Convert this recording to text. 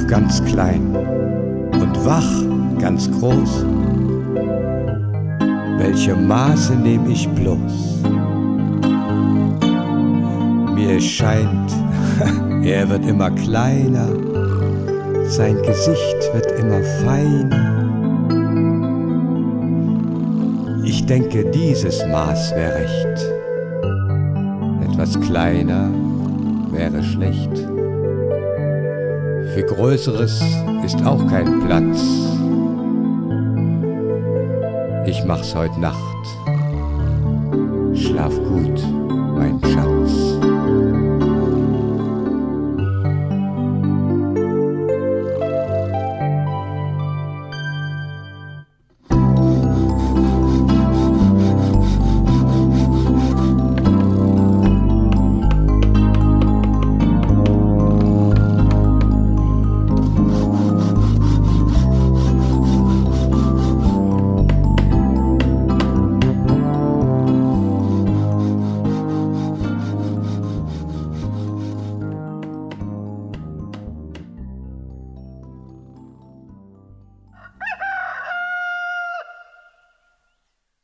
ganz klein und wach ganz groß. Welche Maße nehm ich bloß? Mir scheint, er wird immer kleiner, sein Gesicht wird immer feiner. Ich denke, dieses Maß wär recht. Etwas kleiner wäre schlecht. Für Größeres ist auch kein Platz. Ich mach's heut Nacht. Schlaf gut, mein Schatz.